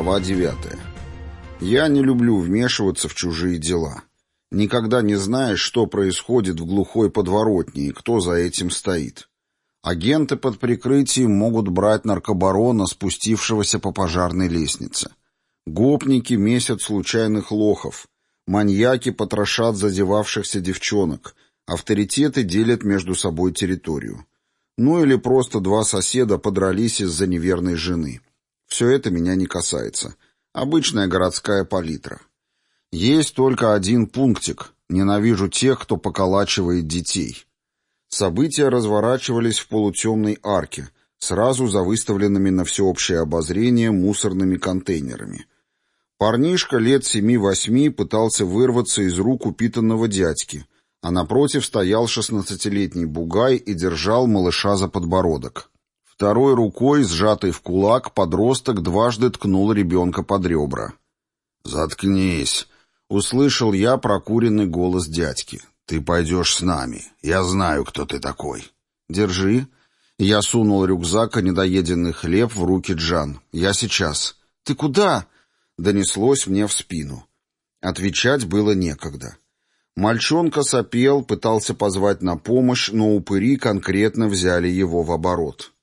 Глава 9. Я не люблю вмешиваться в чужие дела. Никогда не знаешь, что происходит в глухой подворотне и кто за этим стоит. Агенты под прикрытием могут брать наркобарона, спустившегося по пожарной лестнице. Гопники месят случайных лохов. Маньяки потрошат зазевавшихся девчонок. Авторитеты делят между собой территорию. Ну или просто два соседа подрались из-за неверной жены. Все это меня не касается. Обычная городская палитра. Есть только один пунктик. Ненавижу тех, кто поколачивает детей. События разворачивались в полутемной арке, сразу за выставленными на всеобщее обозрение мусорными контейнерами. Парнишка лет 7-8 пытался вырваться из рук упитанного дядьки, а напротив стоял 16-летний бугай и держал малыша за подбородок. Второй рукой, сжатой в кулак, подросток дважды ткнул ребенка под ребра. «Заткнись!» — услышал я прокуренный голос дядьки. «Ты пойдешь с нами. Я знаю, кто ты такой». «Держи». Я сунул рюкзак и недоеденный хлеб в руки Джан. «Я сейчас». «Ты куда?» — донеслось мне в спину. Отвечать было некогда. Мальчонка сопел, пытался позвать на помощь, но упыри конкретно взяли его в оборот.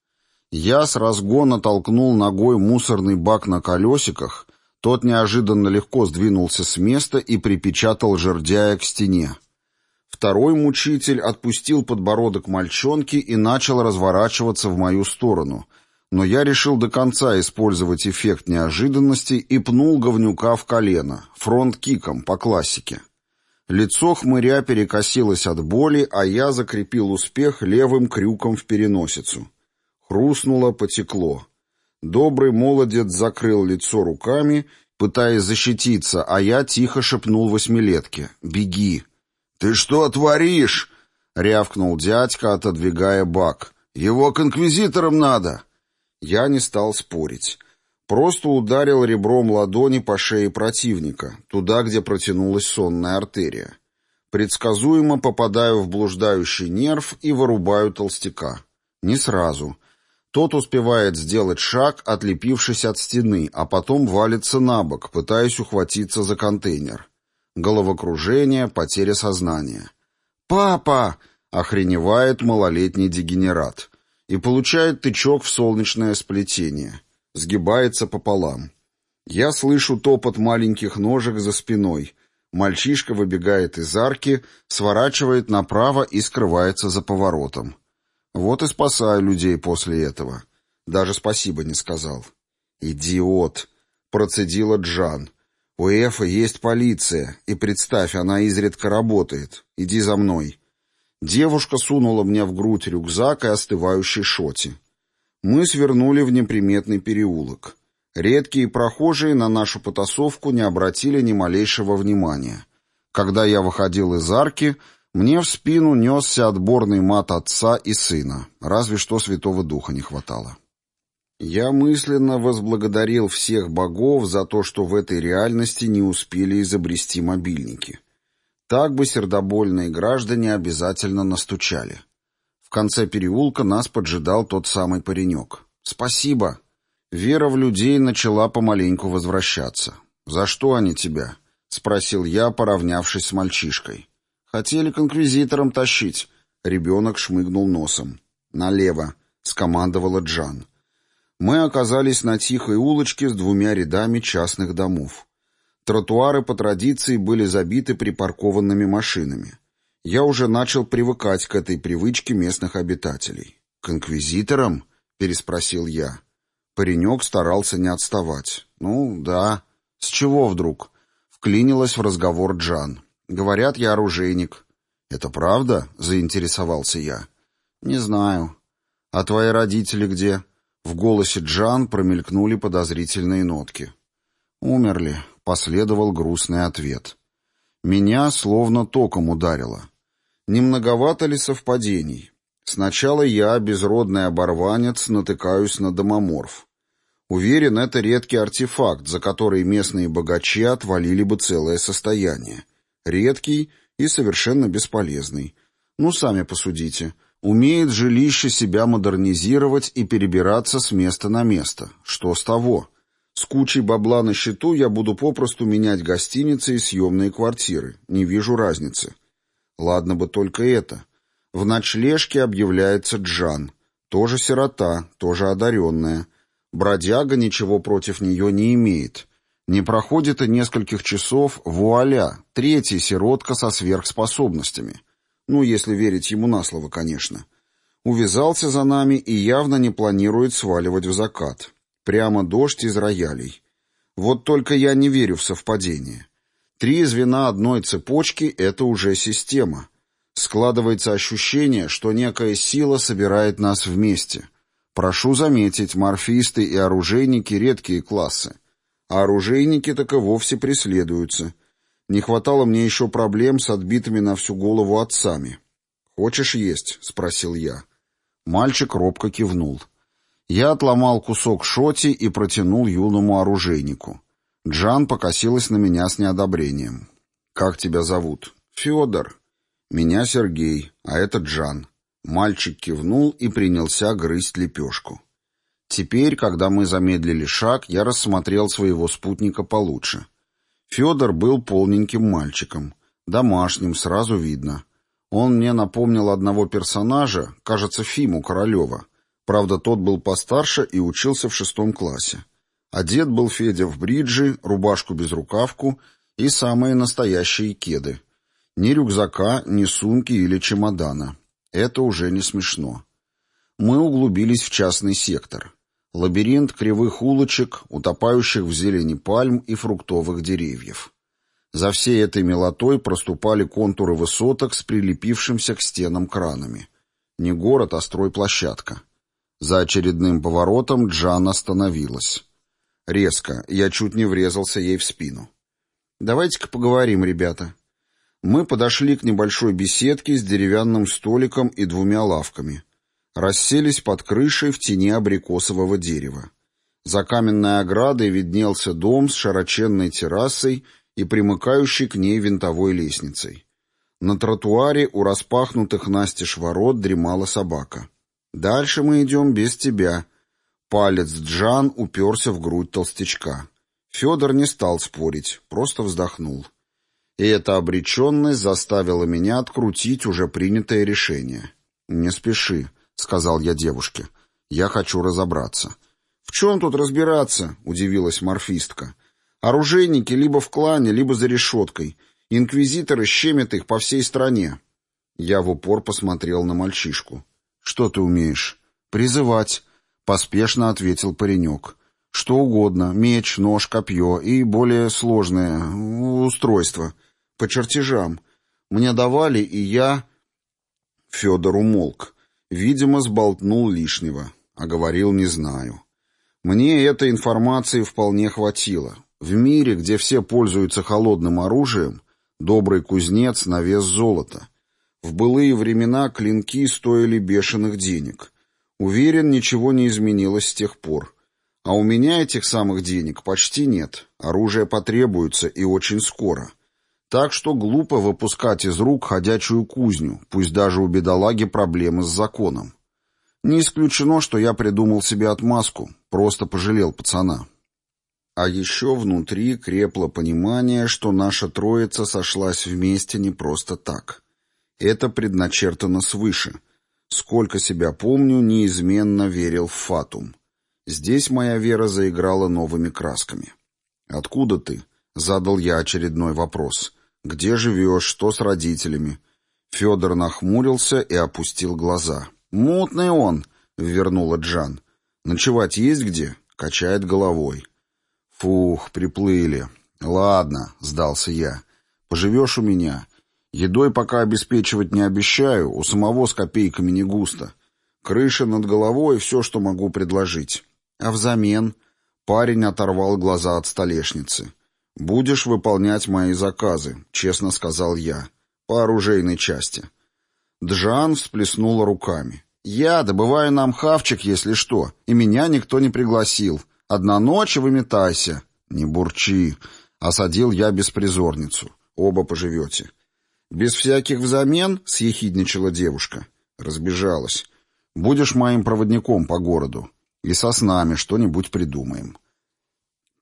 Я с разгона толкнул ногой мусорный бак на колесиках, тот неожиданно легко сдвинулся с места и припечатал жердяя к стене. Второй мучитель отпустил подбородок мальчонки и начал разворачиваться в мою сторону, но я решил до конца использовать эффект неожиданности и пнул говнюка в колено, фронт-киком по классике. Лицо хмыря перекосилось от боли, а я закрепил успех левым крюком в переносицу. Хрустнуло, потекло. Добрый молодец закрыл лицо руками, пытаясь защититься, а я тихо шепнул восьмилетке: «Беги!» «Ты что творишь?» — рявкнул дядька, отодвигая бак. «Его к инквизиторам надо!» Я не стал спорить. Просто ударил ребром ладони по шее противника, туда, где протянулась сонная артерия. Предсказуемо попадаю в блуждающий нерв и вырубаю толстяка. Не сразу. Тот успевает сделать шаг, отлепившись от стены, а потом валится на бок, пытаясь ухватиться за контейнер. Головокружение, потеря сознания. «Папа!» — охреневает малолетний дегенерат. И получает тычок в солнечное сплетение. Сгибается пополам. Я слышу топот маленьких ножек за спиной. Мальчишка выбегает из арки, сворачивает направо и скрывается за поворотом. Вот и спасаю людей после этого. Даже спасибо не сказал. «Идиот!» — процедила Джан. «У Эфа есть полиция, и, представь, она изредка работает. Иди за мной». Девушка сунула мне в грудь рюкзак и остывающий шоти. Мы свернули в неприметный переулок. Редкие прохожие на нашу потасовку не обратили ни малейшего внимания. Когда я выходил из арки, мне в спину несся отборный мат отца и сына, разве что Святого Духа не хватало. Я мысленно возблагодарил всех богов за то, что в этой реальности не успели изобрести мобильники. Так бы сердобольные граждане обязательно настучали. В конце переулка нас поджидал тот самый паренек. «Спасибо». Вера в людей начала помаленьку возвращаться. «За что они тебя?» — спросил я, поравнявшись с мальчишкой. «Хотели к инквизиторам тащить». Ребенок шмыгнул носом. «Налево», — скомандовала Джан. Мы оказались на тихой улочке с двумя рядами частных домов. Тротуары по традиции были забиты припаркованными машинами. Я уже начал привыкать к этой привычке местных обитателей. «К инквизиторам?» — переспросил я. Паренек старался не отставать. «Ну, да. С чего вдруг?» — вклинилась в разговор Джан. «Говорят, я оружейник». «Это правда?» — заинтересовался я. «Не знаю». «А твои родители где?» В голосе Джан промелькнули подозрительные нотки. «Умерли», — последовал грустный ответ. Меня словно током ударило. Не многовато ли совпадений? Сначала я, безродный оборванец, натыкаюсь на домоморф. Уверен, это редкий артефакт, за который местные богачи отвалили бы целое состояние. Редкий и совершенно бесполезный. Ну, сами посудите. Умеет жилище себя модернизировать и перебираться с места на место. Что с того? С кучей бабла на счету я буду попросту менять гостиницы и съемные квартиры. Не вижу разницы. Ладно бы только это. В ночлежке объявляется Джан. Тоже сирота, тоже одаренная. Бродяга ничего против нее не имеет. Не проходит и нескольких часов, вуаля, третий сиротка со сверхспособностями. Ну, если верить ему на слово, конечно. Увязался за нами и явно не планирует сваливать в закат. Прямо дождь из роялей. Вот только я не верю в совпадение. 3 звена одной цепочки — это уже система. Складывается ощущение, что некая сила собирает нас вместе. Прошу заметить, морфисты и оружейники — редкие классы. А оружейники так и вовсе преследуются. Не хватало мне еще проблем с отбитыми на всю голову отцами. «Хочешь есть?» — спросил я. Мальчик робко кивнул. Я отломал кусок шоти и протянул юному оружейнику. Джан покосилась на меня с неодобрением. «Как тебя зовут?» «Федор». «Меня Сергей, а это Джан». Мальчик кивнул и принялся грызть лепешку. Теперь, когда мы замедлили шаг, я рассмотрел своего спутника получше. Федор был полненьким мальчиком. Домашним, сразу видно. Он мне напомнил одного персонажа, кажется, Фиму Королева. Правда, тот был постарше и учился в 6 классе. Одет был Федя в бриджи, рубашку-безрукавку и самые настоящие кеды. Ни рюкзака, ни сумки или чемодана. Это уже не смешно. Мы углубились в частный сектор. Лабиринт кривых улочек, утопающих в зелени пальм и фруктовых деревьев. За всей этой милотой проступали контуры высоток с прилепившимся к стенам кранами. Не город, а стройплощадка. За очередным поворотом Джан остановилась. Резко, я чуть не врезался ей в спину. «Давайте-ка поговорим, ребята». Мы подошли к небольшой беседке с деревянным столиком и 2 лавками. Расселись под крышей в тени абрикосового дерева. За каменной оградой виднелся дом с широченной террасой и примыкающей к ней винтовой лестницей. На тротуаре у распахнутых настежь ворот дремала собака. «Дальше мы идем без тебя». Палец Джан уперся в грудь толстячка. Федор не стал спорить, просто вздохнул. И эта обреченность заставила меня открутить уже принятое решение. «Не спеши», — сказал я девушке. «Я хочу разобраться». «В чем тут разбираться?» — удивилась морфистка. «Оружейники либо в клане, либо за решеткой. Инквизиторы щемят их по всей стране». Я в упор посмотрел на мальчишку. «Что ты умеешь?» «Призывать», — поспешно ответил паренек. «Что угодно — меч, нож, копье и более сложное устройство. По чертежам. Мне давали, и я...» Федор умолк. Видимо, сболтнул лишнего, а говорил «не знаю». Мне этой информации вполне хватило. В мире, где все пользуются холодным оружием, добрый кузнец на вес золота. В былые времена клинки стоили бешеных денег. Уверен, ничего не изменилось с тех пор. А у меня этих самых денег почти нет. Оружие потребуется и очень скоро. Так что глупо выпускать из рук ходячую кузню, пусть даже у бедолаги проблемы с законом. Не исключено, что я придумал себе отмазку, просто пожалел пацана. А еще внутри крепло понимание, что наша троица сошлась вместе не просто так. Это предначертано свыше. Сколько себя помню, неизменно верил в фатум. Здесь моя вера заиграла новыми красками. «Откуда ты?» — задал я очередной вопрос. «Где живешь? Что с родителями?» Федор нахмурился и опустил глаза. «Мутный он», — вернула Джан. «Ночевать есть где?» — качает головой. «Фух, приплыли. Ладно», — сдался я. «Поживешь у меня. Едой пока обеспечивать не обещаю, у самого с копейками не густо. Крыша над головой — все, что могу предложить. А взамен...» Парень оторвал глаза от столешницы. «Будешь выполнять мои заказы», — честно сказал я, — «по оружейной части». Джан всплеснула руками. «Я добываю нам хавчик, если что, и меня никто не пригласил. Одна ночь и выметайся». «Не бурчи», — осадил я беспризорницу. «Оба поживете». «Без всяких взамен?» — съехидничала девушка. Разбежалась. «Будешь моим проводником по городу. И со снами что-нибудь придумаем».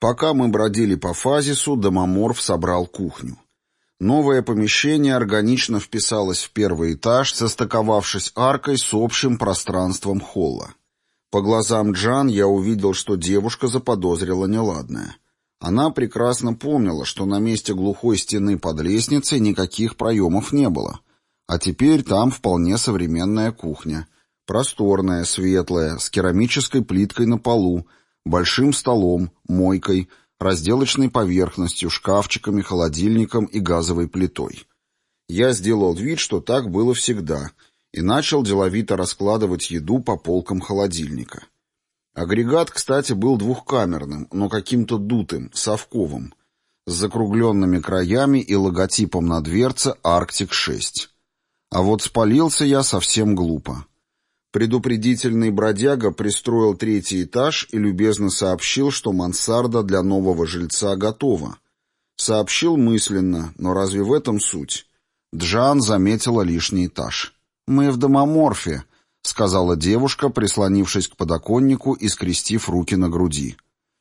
Пока мы бродили по Фазису, Домоморф собрал кухню. Новое помещение органично вписалось в первый этаж, состыковавшись аркой с общим пространством холла. По глазам Джан я увидел, что девушка заподозрила неладное. Она прекрасно помнила, что на месте глухой стены под лестницей никаких проемов не было. А теперь там вполне современная кухня. Просторная, светлая, с керамической плиткой на полу, большим столом, мойкой, разделочной поверхностью, шкафчиками, холодильником и газовой плитой. Я сделал вид, что так было всегда, и начал деловито раскладывать еду по полкам холодильника. Агрегат, кстати, был двухкамерным, но каким-то дутым, совковым, с закругленными краями и логотипом на дверце «Арктик-6». А вот спалился я совсем глупо. Предупредительный бродяга пристроил 3-й этаж и любезно сообщил, что мансарда для нового жильца готова. Сообщил мысленно, но разве в этом суть? Джан заметила лишний этаж. «Мы в Домоморфе», — сказала девушка, прислонившись к подоконнику и скрестив руки на груди.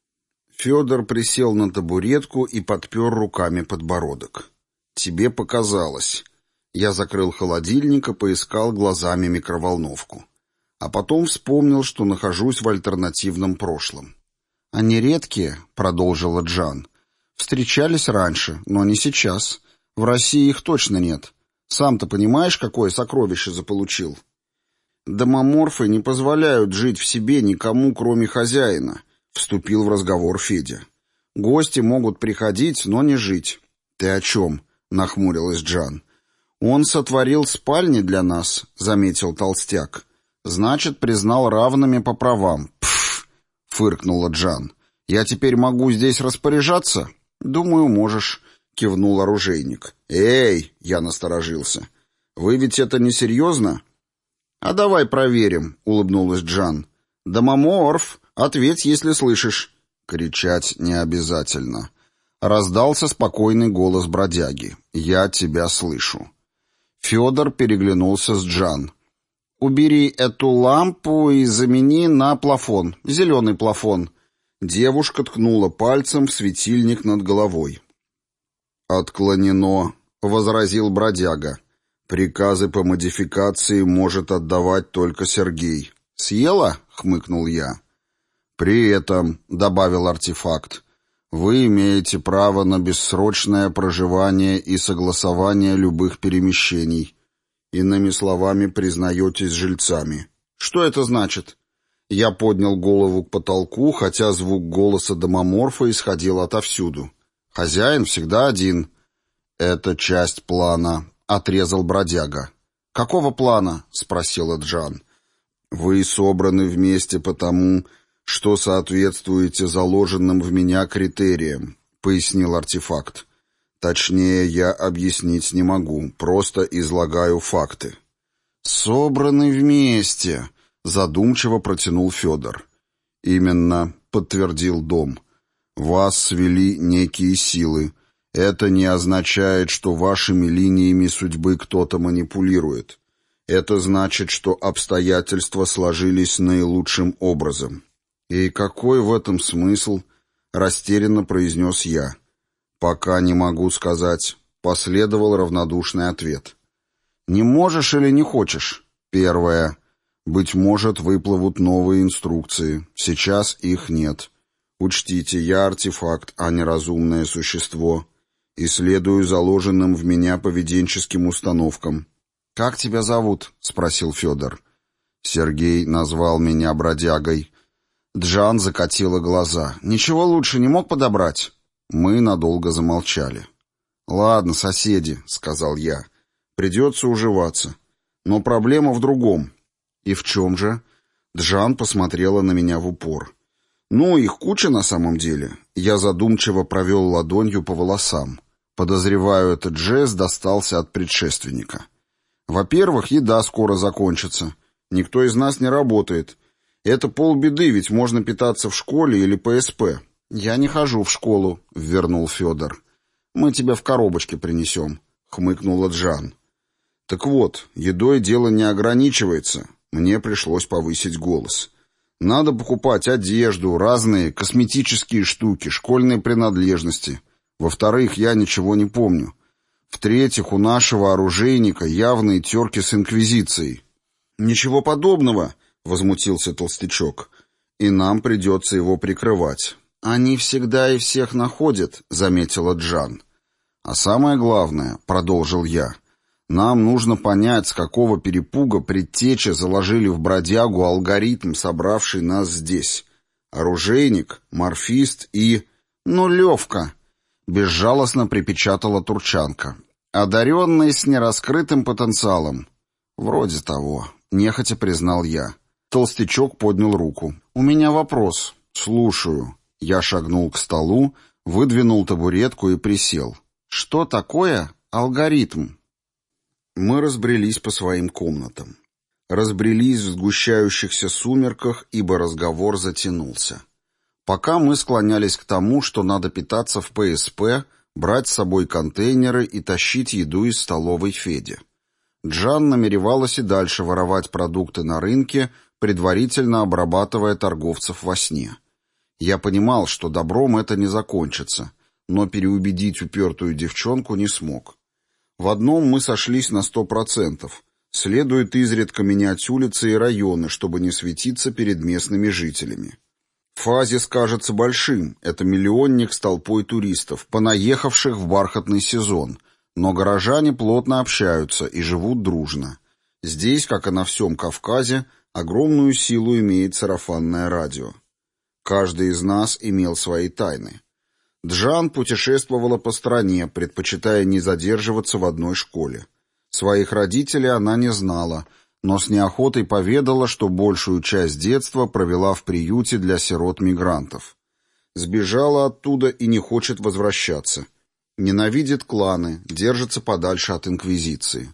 Федор присел на табуретку и подпер руками подбородок. «Тебе показалось». Я закрыл холодильник и поискал глазами микроволновку. А потом вспомнил, что нахожусь в альтернативном прошлом. «Они редкие», — продолжила Джан. «Встречались раньше, но не сейчас. В России их точно нет. Сам-то понимаешь, какое сокровище заполучил?» «Домоморфы не позволяют жить в себе никому, кроме хозяина», — вступил в разговор Федя. «Гости могут приходить, но не жить». «Ты о чем?» — нахмурилась Джан. «Он сотворил спальни для нас», — заметил толстяк. «Значит, признал равными по правам». «Пф!» — фыркнула Джан. «Я теперь могу здесь распоряжаться?» «Думаю, можешь», — кивнул оружейник. «Эй!» — я насторожился. «Вы ведь это несерьезно?» «А давай проверим», — улыбнулась Джан. «Домоморф, ответь, если слышишь». Кричать не обязательно. Раздался спокойный голос бродяги. «Я тебя слышу». Федор переглянулся с Джан. «Убери эту лампу и замени на плафон, зеленый плафон». Девушка ткнула пальцем в светильник над головой. «Отклонено», — возразил бродяга. «Приказы по модификации может отдавать только Сергей». «Съела?» — хмыкнул я. «При этом», — добавил артефакт, «вы имеете право на бессрочное проживание и согласование любых перемещений. Иными словами, признаетесь жильцами». «Что это значит?» Я поднял голову к потолку, хотя звук голоса Домоморфа исходил отовсюду. «Хозяин всегда один». «Это часть плана», — отрезал бродяга. «Какого плана?» — спросила Джан. «Вы собраны вместе потому, что соответствуете заложенным в меня критериям», — пояснил артефакт. «Точнее, я объяснить не могу, просто излагаю факты». «Собраны вместе», — задумчиво протянул Федор. «Именно», — подтвердил Дом. «Вас свели некие силы. Это не означает, что вашими линиями судьбы кто-то манипулирует. Это значит, что обстоятельства сложились наилучшим образом». «И какой в этом смысл?» — растерянно произнес я. «Пока не могу сказать», — последовал равнодушный ответ. «Не можешь или не хочешь?» «Первое. Быть может, выплывут новые инструкции. Сейчас их нет. Учтите, я артефакт, а не разумное существо. И следую заложенным в меня поведенческим установкам». «Как тебя зовут?» — спросил Федор. «Сергей назвал меня бродягой». Джан закатила глаза. «Ничего лучше не мог подобрать?» Мы надолго замолчали. «Ладно, соседи», — сказал я. «Придется уживаться. Но проблема в другом». «И в чем же?» Джан посмотрела на меня в упор. «Ну, их куча на самом деле». Я задумчиво провел ладонью по волосам. Подозреваю, этот жест достался от предшественника. «Во-первых, еда скоро закончится. Никто из нас не работает. Это полбеды, ведь можно питаться в школе или ПСП». «Я не хожу в школу», — вернул Федор. «Мы тебя в коробочке принесем», — хмыкнула Джан. «Так вот, едой дело не ограничивается». Мне пришлось повысить голос. Надо покупать одежду, разные косметические штуки, школьные принадлежности. Во-вторых, я ничего не помню. В-третьих, у нашего оружейника явные терки с инквизицией». «Ничего подобного», — возмутился толстячок. «И нам придется его прикрывать». «Они всегда и всех находят», — заметила Джан. «А самое главное», — продолжил я, — «нам нужно понять, с какого перепуга предтечи заложили в бродягу алгоритм, собравший нас здесь. Оружейник, морфист и... Нулевка», — безжалостно припечатала Турчанка. «Одаренный с нераскрытым потенциалом». «Вроде того», — нехотя признал я. Толстячок поднял руку. «У меня вопрос». «Слушаю». Я шагнул к столу, выдвинул табуретку и присел. «Что такое алгоритм?» Мы разбрелись по своим комнатам. Разбрелись в сгущающихся сумерках, ибо разговор затянулся. Пока мы склонялись к тому, что надо питаться в ПСП, брать с собой контейнеры и тащить еду из столовой Феди. Джан намеревалась и дальше воровать продукты на рынке, предварительно обрабатывая торговцев во сне. Я понимал, что добром это не закончится, но переубедить упертую девчонку не смог. В одном мы сошлись на 100%. Следует изредка менять улицы и районы, чтобы не светиться перед местными жителями. Фазис кажется большим, это миллионник с толпой туристов, понаехавших в бархатный сезон, но горожане плотно общаются и живут дружно. Здесь, как и на всем Кавказе, огромную силу имеет сарафанное радио. Каждый из нас имел свои тайны. Джан путешествовала по стране, предпочитая не задерживаться в одной школе. Своих родителей она не знала, но с неохотой поведала, что большую часть детства провела в приюте для сирот-мигрантов. Сбежала оттуда и не хочет возвращаться. Ненавидит кланы, держится подальше от инквизиции.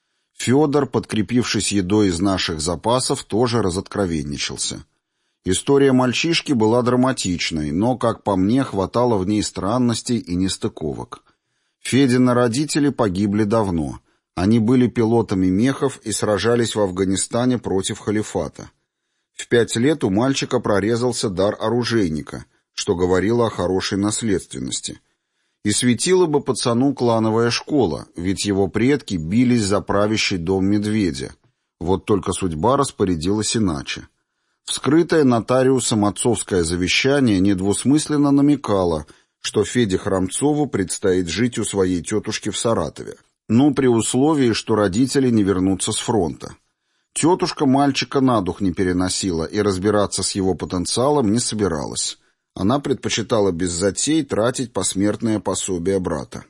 Федор, подкрепившись едой из наших запасов, тоже разоткровенничался. История мальчишки была драматичной, но, как по мне, хватало в ней странностей и нестыковок. Федины родители погибли давно. Они были пилотами мехов и сражались в Афганистане против халифата. В 5 лет у мальчика прорезался дар оружейника, что говорило о хорошей наследственности. И светила бы пацану клановая школа, ведь его предки бились за правящий дом медведя. Вот только судьба распорядилась иначе. Вскрытое нотариусом отцовское завещание недвусмысленно намекало, что Феде Храмцову предстоит жить у своей тетушки в Саратове. Ну, при условии, что родители не вернутся с фронта. Тетушка мальчика на дух не переносила и разбираться с его потенциалом не собиралась. Она предпочитала без затей тратить посмертное пособие брата.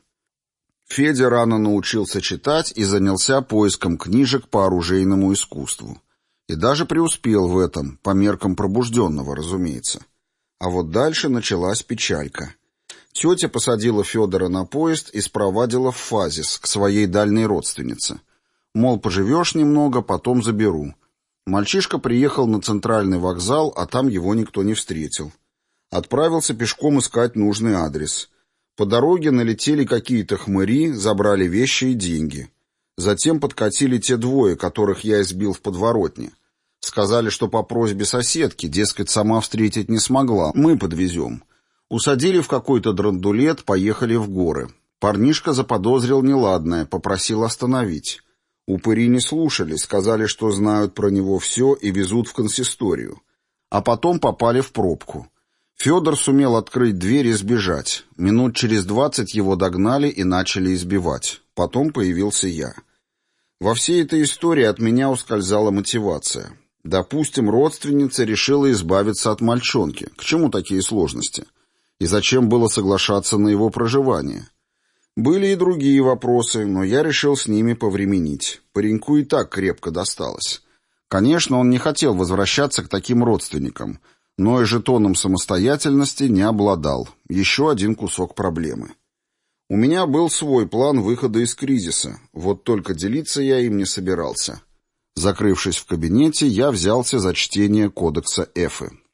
Федя рано научился читать и занялся поиском книжек по оружейному искусству. И даже преуспел в этом, по меркам пробужденного, разумеется. А вот дальше началась печалька. Тетя посадила Федора на поезд и спровадила в Фазис, к своей дальней родственнице. Мол, поживешь немного, потом заберу. Мальчишка приехал на центральный вокзал, а там его никто не встретил. Отправился пешком искать нужный адрес. По дороге налетели какие-то хмыри, забрали вещи и деньги. Затем подкатили те двое, которых я избил в подворотне. Сказали, что по просьбе соседки, дескать, сама встретить не смогла, мы подвезем. Усадили в какой-то драндулет, поехали в горы. Парнишка заподозрил неладное, попросил остановить. Упыри не слушали, сказали, что знают про него все и везут в консисторию. А потом попали в пробку. Федор сумел открыть дверь и сбежать. Минут через 20 его догнали и начали избивать. Потом появился я. Во всей этой истории от меня ускользала мотивация. Допустим, родственница решила избавиться от мальчонки. К чему такие сложности? И зачем было соглашаться на его проживание? Были и другие вопросы, но я решил с ними повременить. Пареньку и так крепко досталось. Конечно, он не хотел возвращаться к таким родственникам, но и жетоном самостоятельности не обладал. Еще один кусок проблемы. У меня был свой план выхода из кризиса, вот только делиться я им не собирался. Закрывшись в кабинете, я взялся за чтение кодекса Эфы.